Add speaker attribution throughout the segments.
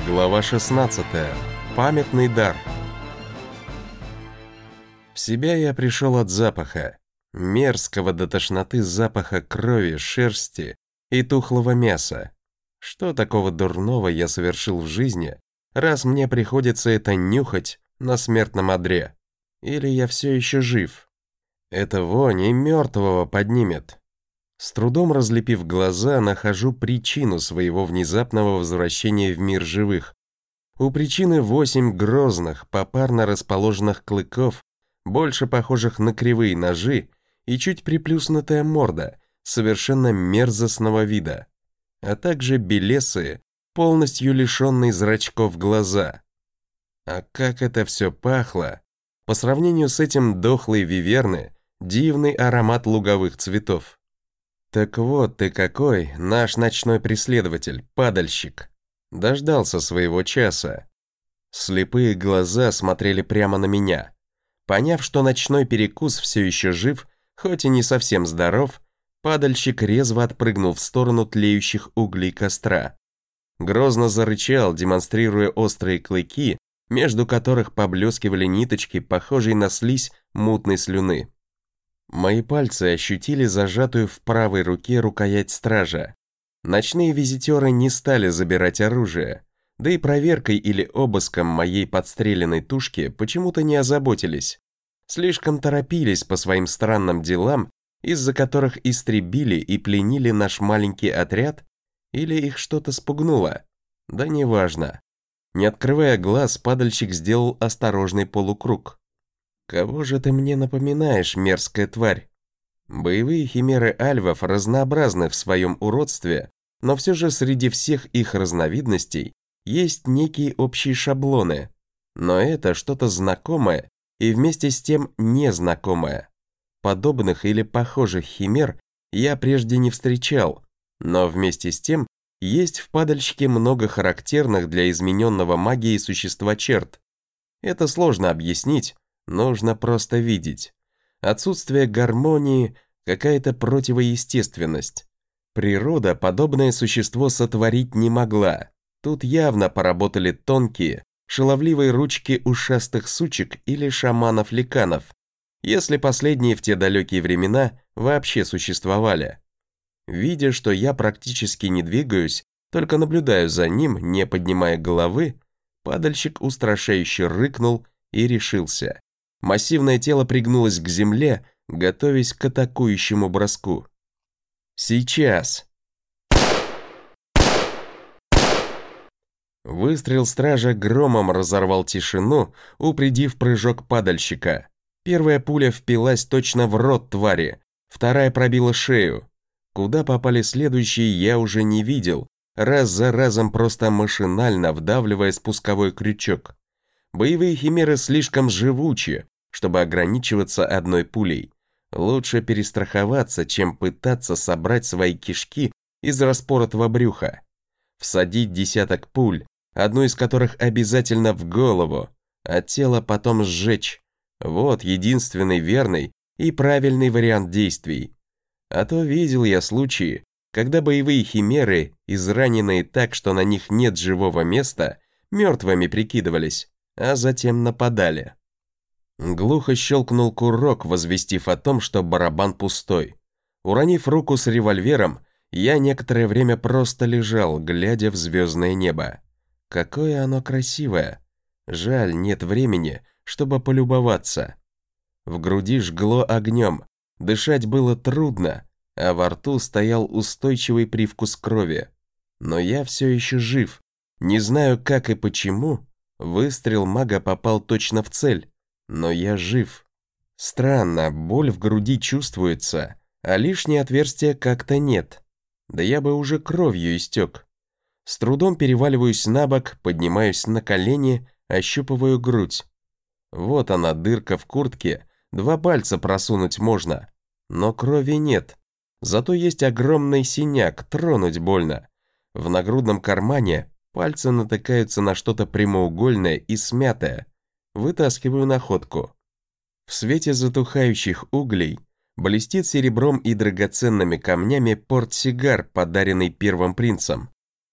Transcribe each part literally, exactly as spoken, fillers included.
Speaker 1: Глава шестнадцатая. Памятный дар. В себя я пришел от запаха. Мерзкого до тошноты запаха крови, шерсти и тухлого мяса. Что такого дурного я совершил в жизни, раз мне приходится это нюхать на смертном одре? Или я все еще жив? Это вонь и мертвого поднимет. С трудом разлепив глаза, нахожу причину своего внезапного возвращения в мир живых. У причины восемь грозных, попарно расположенных клыков, больше похожих на кривые ножи, и чуть приплюснутая морда, совершенно мерзостного вида, а также белесые, полностью лишенные зрачков глаза. А как это все пахло! По сравнению с этим дохлой виверны, дивный аромат луговых цветов. Так вот ты какой, наш ночной преследователь, падальщик. Дождался своего часа. Слепые глаза смотрели прямо на меня. Поняв, что ночной перекус все еще жив, хоть и не совсем здоров, падальщик резво отпрыгнул в сторону тлеющих углей костра. Грозно зарычал, демонстрируя острые клыки, между которых поблескивали ниточки, похожие на слизь мутной слюны. Мои пальцы ощутили зажатую в правой руке рукоять стража. Ночные визитеры не стали забирать оружие, да и проверкой или обыском моей подстреленной тушки почему-то не озаботились. Слишком торопились по своим странным делам, из-за которых истребили и пленили наш маленький отряд, или их что-то спугнуло. Да неважно. Не открывая глаз, падальщик сделал осторожный полукруг. «Кого же ты мне напоминаешь, мерзкая тварь?» Боевые химеры альвов разнообразны в своем уродстве, но все же среди всех их разновидностей есть некие общие шаблоны. Но это что-то знакомое и вместе с тем незнакомое. Подобных или похожих химер я прежде не встречал, но вместе с тем есть в падальщике много характерных для измененного магией существа черт. Это сложно объяснить, нужно просто видеть. Отсутствие гармонии, какая-то противоестественность. Природа подобное существо сотворить не могла. Тут явно поработали тонкие, шаловливые ручки ушастых сучек или шаманов-ликанов, если последние в те далекие времена вообще существовали. Видя, что я практически не двигаюсь, только наблюдаю за ним, не поднимая головы, падальщик устрашающе рыкнул и решился. Массивное тело пригнулось к земле, готовясь к атакующему броску. Сейчас. Выстрел стража громом разорвал тишину, упредив прыжок падальщика. Первая пуля впилась точно в рот твари, вторая пробила шею. Куда попали следующие, я уже не видел, раз за разом просто машинально вдавливая спусковой крючок. Боевые химеры слишком живучи, чтобы ограничиваться одной пулей. Лучше перестраховаться, чем пытаться собрать свои кишки из распоротого брюха. Всадить десяток пуль, одну из которых обязательно в голову, а тело потом сжечь. Вот единственный верный и правильный вариант действий. А то видел я случаи, когда боевые химеры, израненные так, что на них нет живого места, мертвыми прикидывались, а затем нападали. Глухо щелкнул курок, возвестив о том, что барабан пустой. Уронив руку с револьвером, я некоторое время просто лежал, глядя в звездное небо. Какое оно красивое. Жаль, нет времени, чтобы полюбоваться. В груди жгло огнем, дышать было трудно, а во рту стоял устойчивый привкус крови. Но я все еще жив. Не знаю, как и почему. Выстрел мага попал точно в цель. Но я жив. Странно, боль в груди чувствуется, а лишнее отверстия как-то нет. Да я бы уже кровью истек. С трудом переваливаюсь на бок, поднимаюсь на колени, ощупываю грудь. Вот она, дырка в куртке, два пальца просунуть можно. Но крови нет. Зато есть огромный синяк, тронуть больно. В нагрудном кармане пальцы натыкаются на что-то прямоугольное и смятое. Вытаскиваю находку. В свете затухающих углей блестит серебром и драгоценными камнями портсигар, подаренный первым принцем.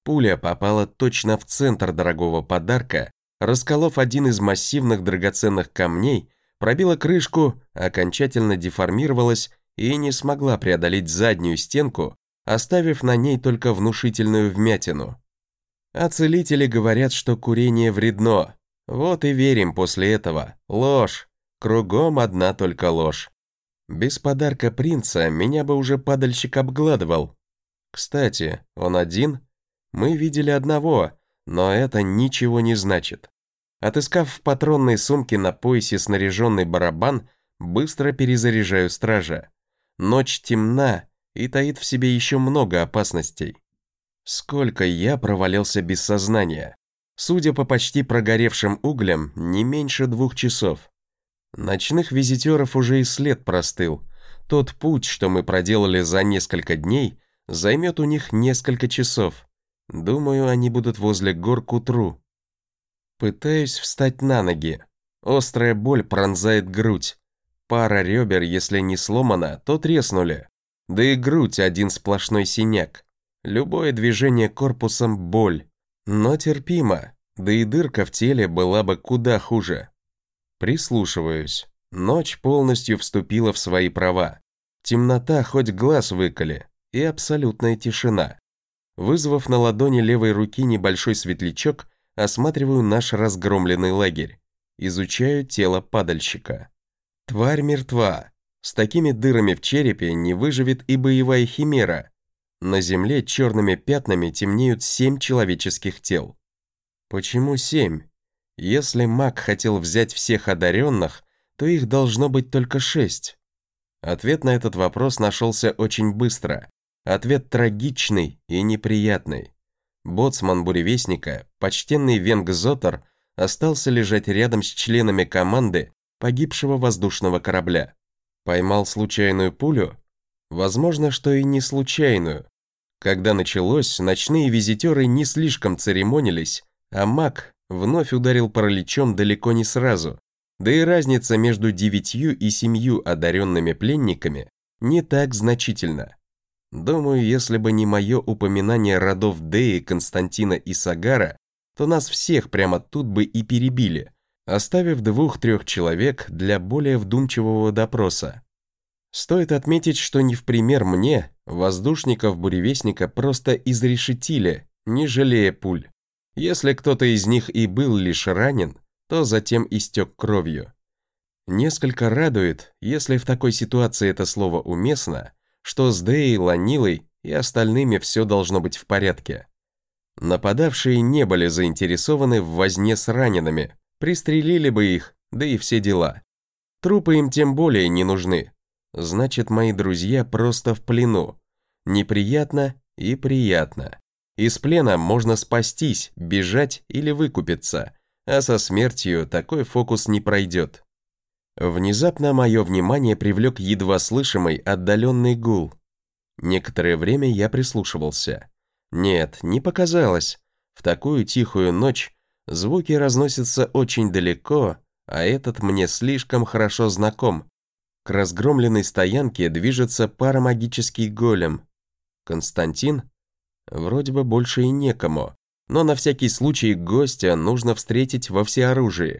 Speaker 1: Пуля попала точно в центр дорогого подарка, расколов один из массивных драгоценных камней, пробила крышку, окончательно деформировалась и не смогла преодолеть заднюю стенку, оставив на ней только внушительную вмятину. А целители говорят, что курение вредно. Вот и верим после этого. Ложь. Кругом одна только ложь. Без подарка принца меня бы уже падальщик обгладывал. Кстати, он один? Мы видели одного, но это ничего не значит. Отыскав в патронной сумке на поясе снаряженный барабан, быстро перезаряжаю стража. Ночь темна и таит в себе еще много опасностей. Сколько я провалялся без сознания. Судя по почти прогоревшим углям, не меньше двух часов. Ночных визитеров уже и след простыл. Тот путь, что мы проделали за несколько дней, займет у них несколько часов. Думаю, они будут возле гор к утру. Пытаюсь встать на ноги. Острая боль пронзает грудь. Пара ребер, если не сломана, то треснули. Да и грудь один сплошной синяк. Любое движение корпусом – боль. Но терпимо, да и дырка в теле была бы куда хуже. Прислушиваюсь. Ночь полностью вступила в свои права. Темнота хоть глаз выколи, и абсолютная тишина. Вызвав на ладони левой руки небольшой светлячок, осматриваю наш разгромленный лагерь. Изучаю тело падальщика. Тварь мертва. С такими дырами в черепе не выживет и боевая химера. На земле черными пятнами темнеют семь человеческих тел. Почему семь? Если маг хотел взять всех одаренных, то их должно быть только шесть. Ответ на этот вопрос нашелся очень быстро. Ответ трагичный и неприятный. Боцман буревестника, почтенный Венг Зотар, остался лежать рядом с членами команды погибшего воздушного корабля. Поймал случайную пулю? Возможно, что и не случайную. Когда началось, ночные визитеры не слишком церемонились, а маг вновь ударил параличом далеко не сразу. Да и разница между девятью и семью одаренными пленниками не так значительна. Думаю, если бы не мое упоминание родов Деи, Константина и Сагара, то нас всех прямо тут бы и перебили, оставив двух-трех человек для более вдумчивого допроса. Стоит отметить, что не в пример мне, воздушников буревестника просто изрешетили, не жалея пуль. Если кто-то из них и был лишь ранен, то затем истек кровью. Несколько радует, если в такой ситуации это слово уместно, что с Деей, Ланилой и остальными все должно быть в порядке. Нападавшие не были заинтересованы в возне с ранеными, пристрелили бы их, да и все дела. Трупы им тем более не нужны. Значит, мои друзья просто в плену. Неприятно и приятно. Из плена можно спастись, бежать или выкупиться, а со смертью такой фокус не пройдет. Внезапно мое внимание привлек едва слышимый отдаленный гул. Некоторое время я прислушивался. Нет, не показалось. В такую тихую ночь звуки разносятся очень далеко, а этот мне слишком хорошо знаком. К разгромленной стоянке движется парамагический голем. Константин? Вроде бы больше и некому, но на всякий случай гостя нужно встретить во всеоружии.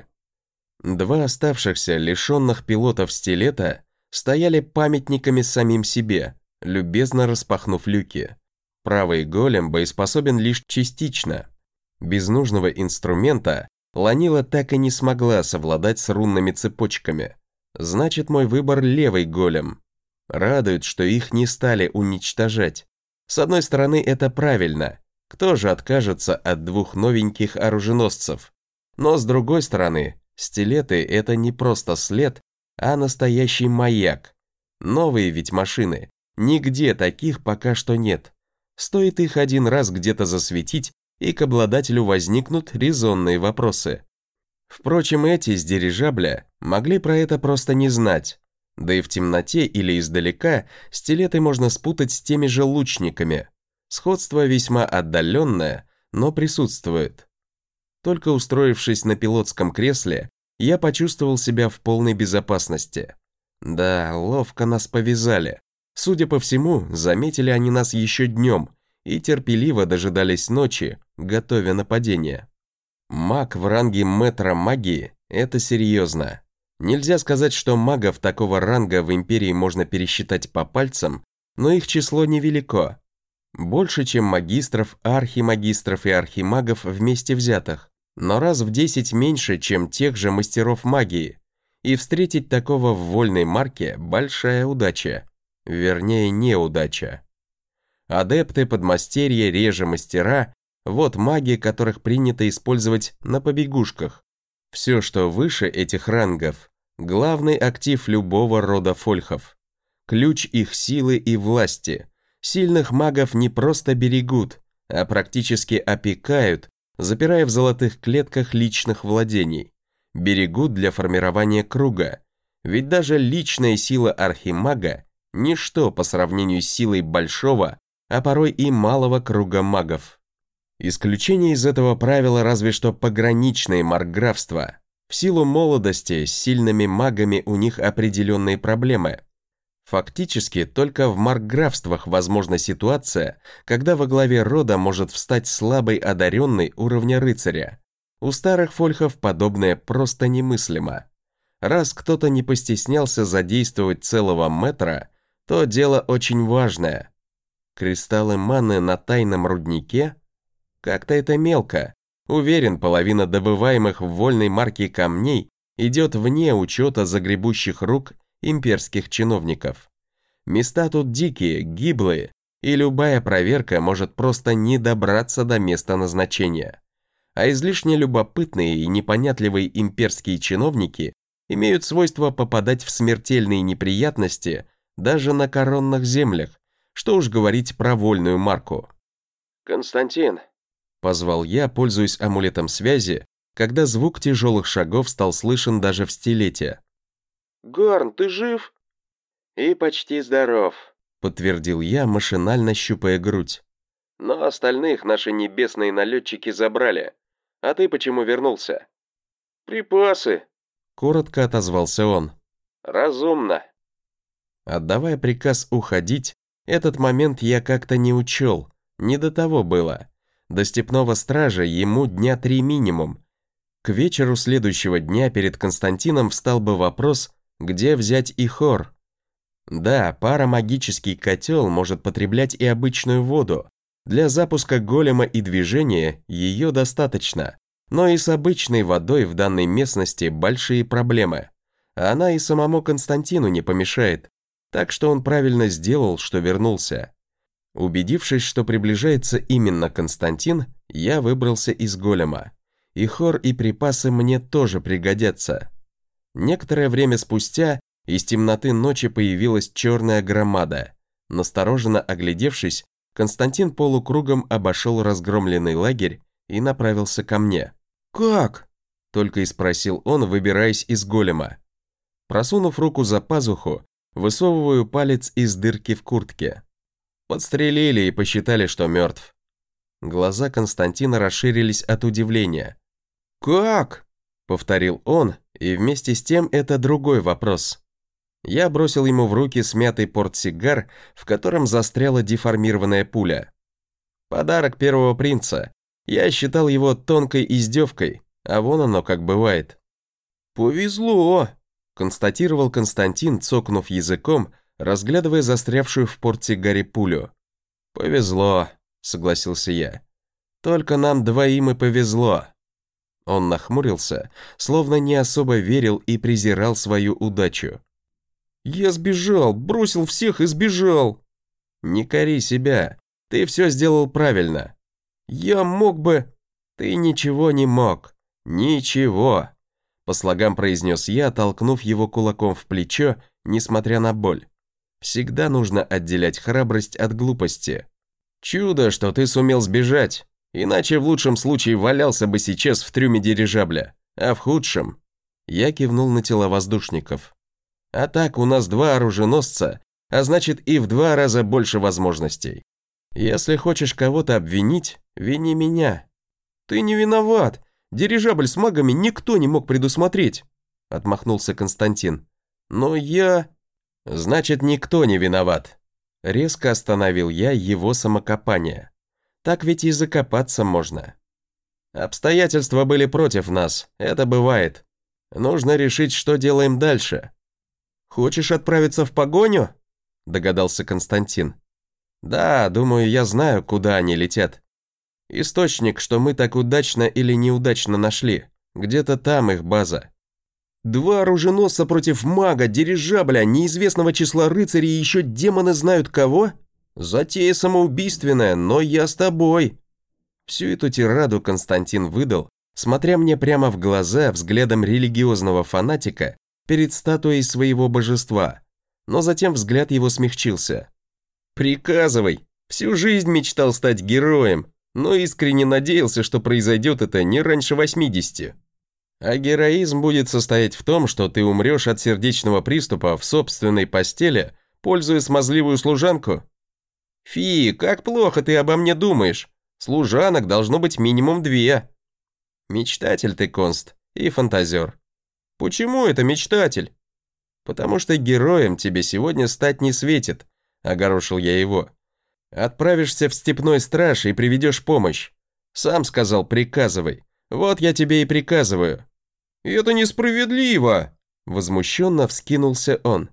Speaker 1: Два оставшихся, лишенных пилотов стилета, стояли памятниками самим себе, любезно распахнув люки. Правый голем боеспособен лишь частично. Без нужного инструмента Ланила так и не смогла совладать с рунными цепочками. Значит, мой выбор левый голем. Радует, что их не стали уничтожать. С одной стороны, это правильно. Кто же откажется от двух новеньких оруженосцев? Но с другой стороны, стилеты – это не просто след, а настоящий маяк. Новые ведь машины. Нигде таких пока что нет. Стоит их один раз где-то засветить, и к обладателю возникнут резонные вопросы. Впрочем, эти с дирижабля могли про это просто не знать. Да и в темноте или издалека стилеты можно спутать с теми же лучниками. Сходство весьма отдаленное, но присутствует. Только устроившись на пилотском кресле, я почувствовал себя в полной безопасности. Да, ловко нас повязали. Судя по всему, заметили они нас еще днем, и терпеливо дожидались ночи, готовя нападение. Маг в ранге мэтра магии – это серьезно. Нельзя сказать, что магов такого ранга в Империи можно пересчитать по пальцам, но их число невелико. Больше, чем магистров, архимагистров и архимагов вместе взятых, но раз в десять меньше, чем тех же мастеров магии. И встретить такого в вольной марке – большая удача. Вернее, неудача. Адепты, подмастерья, реже мастера – вот маги, которых принято использовать на побегушках. Все, что выше этих рангов – главный актив любого рода фольхов. Ключ их силы и власти. Сильных магов не просто берегут, а практически опекают, запирая в золотых клетках личных владений. Берегут для формирования круга. Ведь даже личная сила архимага – ничто по сравнению с силой большого, а порой и малого круга магов. Исключение из этого правила разве что пограничные маркграфства. В силу молодости с сильными магами у них определенные проблемы. Фактически только в маркграфствах возможна ситуация, когда во главе рода может встать слабый одаренный уровня рыцаря. У старых фольхов подобное просто немыслимо. Раз кто-то не постеснялся задействовать целого мэтра, то дело очень важное. Кристаллы маны на тайном руднике? Как-то это мелко. Уверен, половина добываемых в вольной марке камней идет вне учета загребущих рук имперских чиновников. Места тут дикие, гиблые, и любая проверка может просто не добраться до места назначения. А излишне любопытные и непонятливые имперские чиновники имеют свойство попадать в смертельные неприятности даже на коронных землях, что уж говорить про вольную марку. «Константин», — позвал я, пользуясь амулетом связи, когда звук тяжелых шагов стал слышен даже в стилете.
Speaker 2: «Гарн, ты жив?»
Speaker 1: «И почти здоров», — подтвердил я, машинально щупая грудь.
Speaker 2: «Но остальных наши небесные налетчики забрали. А ты почему вернулся?» «Припасы»,
Speaker 1: — коротко отозвался он.
Speaker 2: «Разумно».
Speaker 1: Отдавая приказ уходить, этот момент я как-то не учел, не до того было. До степного стража ему дня три минимум. К вечеру следующего дня перед Константином встал бы вопрос, где взять Ихор. Да, парамагический котел может потреблять и обычную воду. Для запуска голема и движения ее достаточно. Но и с обычной водой в данной местности большие проблемы. Она и самому Константину не помешает. Так что он правильно сделал, что вернулся. Убедившись, что приближается именно Константин, я выбрался из голема. Ихор и припасы мне тоже пригодятся. Некоторое время спустя из темноты ночи появилась черная громада. Настороженно оглядевшись, Константин полукругом обошел разгромленный лагерь и направился ко мне. «Как?» – только и спросил он, выбираясь из голема. Просунув руку за пазуху, высовываю палец из дырки в куртке. Подстрелили и посчитали, что мертв. Глаза Константина расширились от удивления. «Как?» – повторил он, и вместе с тем это другой вопрос. Я бросил ему в руки смятый портсигар, в котором застряла деформированная пуля. Подарок первого принца. Я считал его тонкой издевкой, а вон оно как бывает. «Повезло!» – констатировал Константин, цокнув языком, разглядывая застрявшую в портсигаре пулю. «Повезло», — согласился я. «Только нам двоим и повезло». Он нахмурился, словно не особо верил и презирал свою удачу. «Я сбежал, бросил всех и сбежал». «Не кори себя, ты все сделал правильно». «Я мог бы...» «Ты ничего не мог. Ничего», — по слогам произнес я, толкнув его кулаком в плечо, несмотря на боль. Всегда нужно отделять храбрость от глупости. Чудо, что ты сумел сбежать, иначе в лучшем случае валялся бы сейчас в трюме дирижабля, а в худшем... Я кивнул на тела воздушников. А так у нас два оруженосца, а значит и в два раза больше возможностей. Если хочешь кого-то обвинить, вини меня. Ты не виноват, дирижабль с магами никто не мог предусмотреть, отмахнулся Константин. Но я... «Значит, никто не виноват». Резко остановил я его самокопание. Так ведь и закопаться можно. Обстоятельства были против нас, это бывает. Нужно решить, что делаем дальше. Хочешь отправиться в погоню? Догадался Константин. Да, думаю, я знаю, куда они летят. Источник, что мы так удачно или неудачно нашли. Где-то там их база. Два оруженосца против мага, дирижабля, неизвестного числа рыцарей и еще демоны знают кого? Затея самоубийственная, но я с тобой. Всю эту тираду Константин выдал, смотря мне прямо в глаза взглядом религиозного фанатика перед статуей своего божества. Но затем взгляд его смягчился. «Приказывай! Всю жизнь мечтал стать героем, но искренне надеялся, что произойдет это не раньше восьмидесяти. А героизм будет состоять в том, что ты умрешь от сердечного приступа в собственной постели, пользуя смазливую служанку? Фи, как плохо ты обо мне думаешь. Служанок должно быть минимум две. Мечтатель ты, Конст, и фантазер. Почему это мечтатель? Потому что героем тебе сегодня стать не светит, огорошил я его. Отправишься в степной страж и приведешь помощь. Сам сказал, приказывай. Вот я тебе и приказываю. Это несправедливо, возмущенно вскинулся он.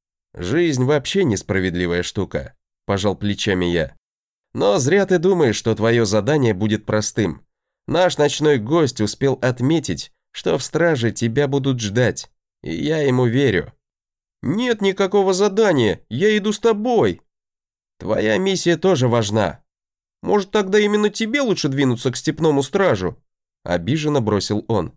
Speaker 1: Жизнь вообще несправедливая штука, пожал плечами я. Но зря ты думаешь, что твое задание будет простым. Наш ночной гость успел отметить, что в страже тебя будут ждать, и я ему верю. Нет никакого задания, я иду с тобой. Твоя миссия тоже важна. Может, тогда именно тебе лучше двинуться к степному стражу? Обиженно бросил он.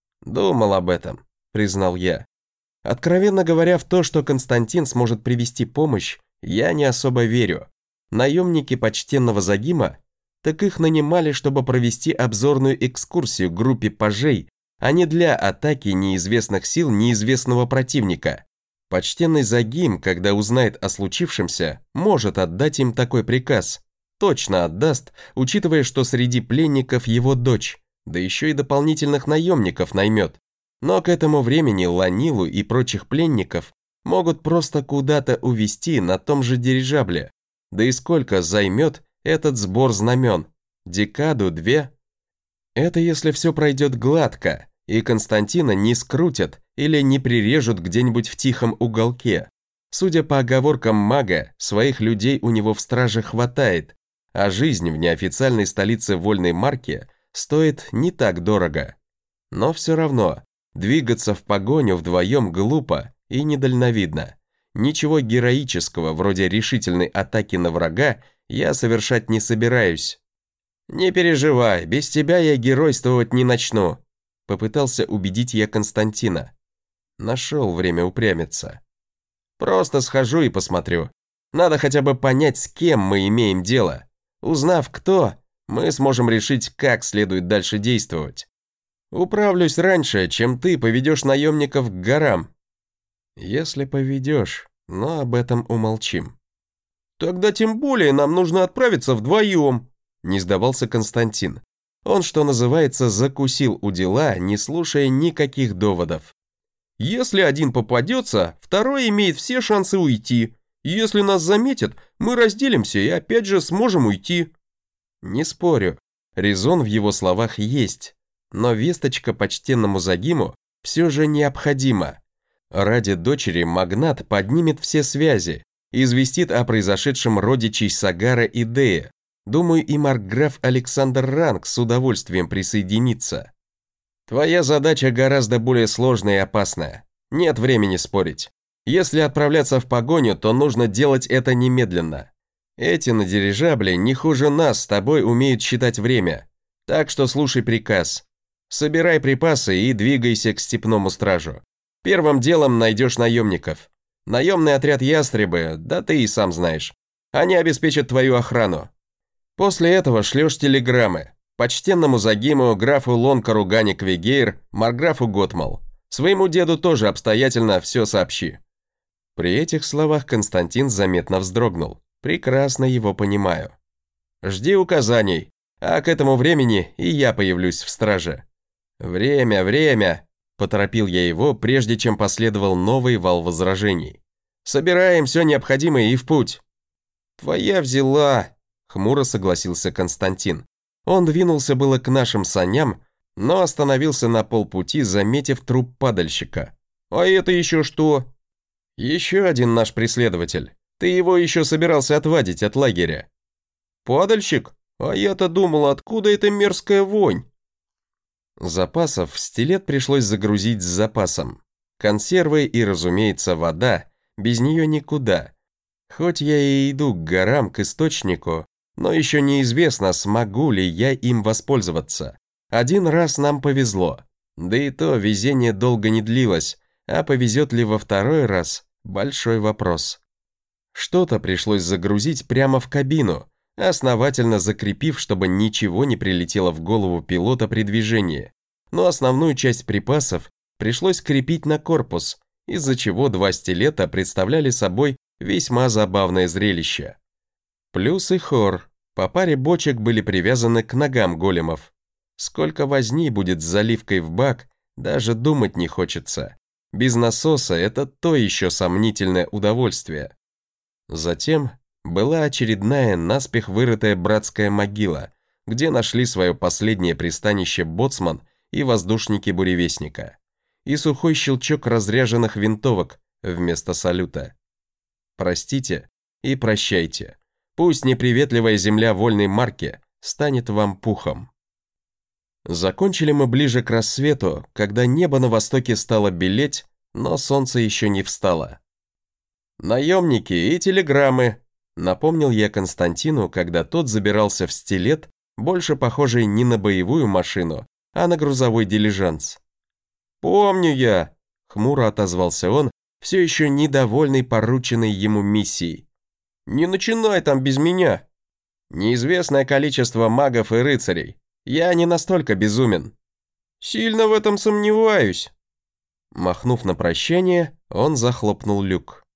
Speaker 1: Думал об этом, признал я. Откровенно говоря, в то, что Константин сможет привести помощь, я не особо верю. Наемники почтенного Загима, так их нанимали, чтобы провести обзорную экскурсию группе пажей, а не для атаки неизвестных сил неизвестного противника. Почтенный Загим, когда узнает о случившемся, может отдать им такой приказ. Точно отдаст, учитывая, что среди пленников его дочь, да еще и дополнительных наемников наймет. Но к этому времени Ланилу и прочих пленников могут просто куда-то увезти на том же дирижабле. Да и сколько займет этот сбор знамен? Декаду, две? Это если все пройдет гладко, и Константина не скрутят или не прирежут где-нибудь в тихом уголке. Судя по оговоркам мага, своих людей у него в страже хватает, а жизнь в неофициальной столице вольной марки стоит не так дорого. Но все равно, двигаться в погоню вдвоем глупо и недальновидно. Ничего героического, вроде решительной атаки на врага, я совершать не собираюсь. «Не переживай, без тебя я геройствовать не начну», попытался убедить я Константина. Нашел время упрямиться. «Просто схожу и посмотрю. Надо хотя бы понять, с кем мы имеем дело. Узнав, кто, мы сможем решить, как следует дальше действовать. Управлюсь раньше, чем ты поведешь наемников к горам». «Если поведешь, но об этом умолчим». «Тогда тем более нам нужно отправиться вдвоем», не сдавался Константин. Он, что называется, закусил у дела, не слушая никаких доводов. «Если один попадется, второй имеет все шансы уйти. Если нас заметят, мы разделимся и опять же сможем уйти». Не спорю, резон в его словах есть, но весточка почтенному Загиму все же необходима. Ради дочери магнат поднимет все связи, известит о произошедшем родичей Сагара и Дея. Думаю, и маркграф Александр Ранг с удовольствием присоединится. Твоя задача гораздо более сложная и опасная. Нет времени спорить. Если отправляться в погоню, то нужно делать это немедленно. Эти на дирижабле не хуже нас с тобой умеют считать время. Так что слушай приказ. Собирай припасы и двигайся к степному стражу. Первым делом найдешь наемников. Наемный отряд ястребы, да ты и сам знаешь. Они обеспечат твою охрану. После этого шлешь телеграммы. Почтенному Загиму, графу Лонкару Гане Квегейр, марграфу Готмал. Своему деду тоже обстоятельно все сообщи. При этих словах Константин заметно вздрогнул. Прекрасно его понимаю. Жди указаний, а к этому времени и я появлюсь в страже. Время, время, поторопил я его, прежде чем последовал новый вал возражений. Собираем все необходимое и в путь. Твоя взяла, хмуро согласился Константин. Он двинулся было к нашим саням, но остановился на полпути, заметив труп падальщика. «А это еще что?» «Еще один наш преследователь. Ты его еще собирался отвадить от лагеря». «Падальщик? А я-то думал, откуда эта мерзкая вонь?» Запасов в стилет пришлось загрузить с запасом. Консервы и, разумеется, вода, без нее никуда. Хоть я и иду к горам, к источнику, но еще неизвестно, смогу ли я им воспользоваться. Один раз нам повезло, да и то везение долго не длилось, а повезет ли во второй раз – большой вопрос. Что-то пришлось загрузить прямо в кабину, основательно закрепив, чтобы ничего не прилетело в голову пилота при движении, но основную часть припасов пришлось крепить на корпус, из-за чего два стилета представляли собой весьма забавное зрелище. Плюс и хор, по паре бочек были привязаны к ногам големов. Сколько возни будет с заливкой в бак, даже думать не хочется. Без насоса это то еще сомнительное удовольствие. Затем была очередная наспех вырытая братская могила, где нашли свое последнее пристанище боцман и воздушники буревестника, и сухой щелчок разряженных винтовок вместо салюта. Простите и прощайте. Пусть неприветливая земля вольной марки станет вам пухом. Закончили мы ближе к рассвету, когда небо на востоке стало белеть, но солнце еще не встало. «Наемники и телеграммы», — напомнил я Константину, когда тот забирался в стилет, больше похожий не на боевую машину, а на грузовой дилижанс. «Помню я», — хмуро отозвался он, все еще недовольный порученной ему миссией. «Не начинай там без меня. Неизвестное количество магов и рыцарей. Я не настолько безумен». «Сильно в этом сомневаюсь». Махнув на прощание, он захлопнул люк.